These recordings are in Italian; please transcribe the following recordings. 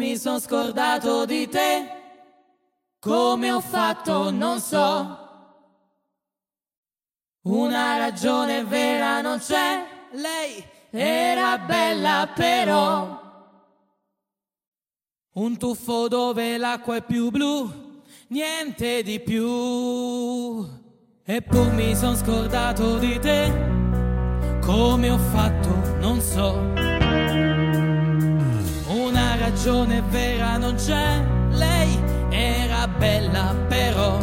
mi son scordato di te. Come ho fatto non so. Una ragione vera non c'è. Lei era bella però. Un tuffo dove l'acqua è più blu, niente di più. Eppur mi son scordato di te. Come ho fatto non so. Una ragione vera non c'è. Lei era bella però.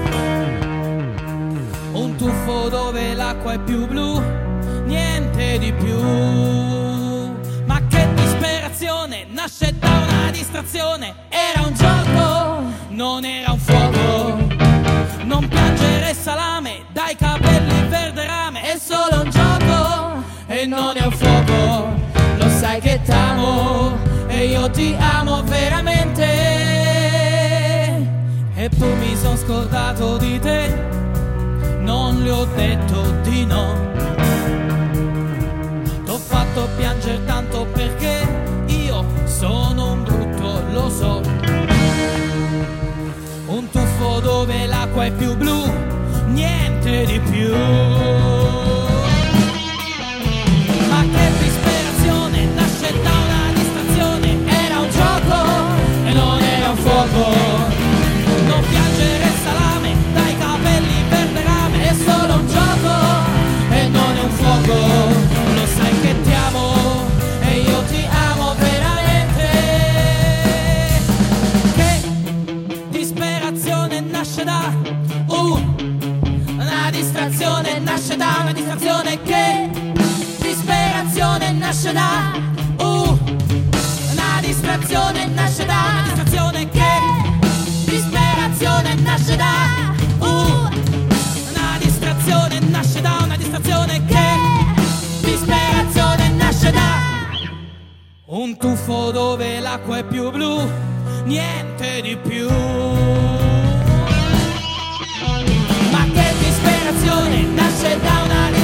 Un tuffo dove l'acqua è più blu, niente di più. Ma che disperazione, nasce da una distrazione. Era un gioco, non era un fuoco. Non piangere salame, dai capelli verde rame. È solo un gioco e non è un fuoco. Lo sai che t'amo e io ti amo veramente. Eppur mi son scordato di te. Non le ho detto di no. T'ho fatto piangere tanto perché io sono un brutto, lo so. Un tuffo dove l'acqua è più blu, niente di più. Ma che disperazione, nasce da una distrazione. Era un gioco e non era un fuoco. Non piangere salame, dai capelli verde rame. È solo un gioco e non è un fuoco. Lo sai che ti amo e io ti amo veramente. Che disperazione nasce da una distrazione, nasce da una distrazione. Che disperazione nasce da una distrazione, nasce da una distrazione. Che disperazione nasce da una distrazione, nasce da una distrazione. Che disperazione nasce da un tuffo dove l'acqua è più blu, niente di più. Ma che disperazione nasce da una